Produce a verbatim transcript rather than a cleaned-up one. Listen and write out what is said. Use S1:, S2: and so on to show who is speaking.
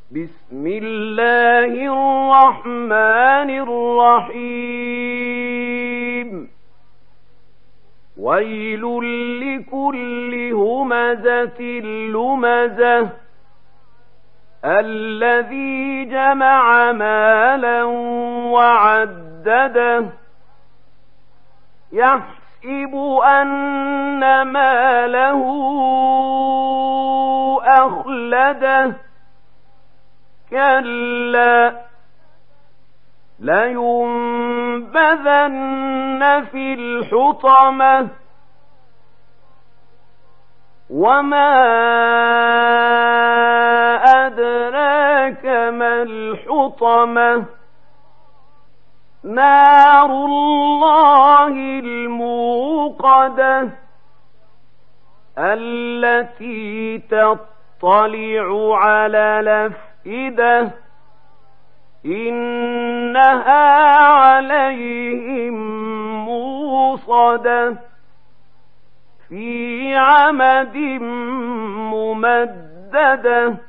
S1: بسم الله الرحمن الرحيم ويل لكل همزة لمزة الذي جمع مالا وعدده يحسب أن ماله أخلده كلا لينبذن في الحطمة وما أدراك ما الحطمة نار الله الموقدة التي تطلع على الأفئدة إنها عليهم موصدة في عمد ممددة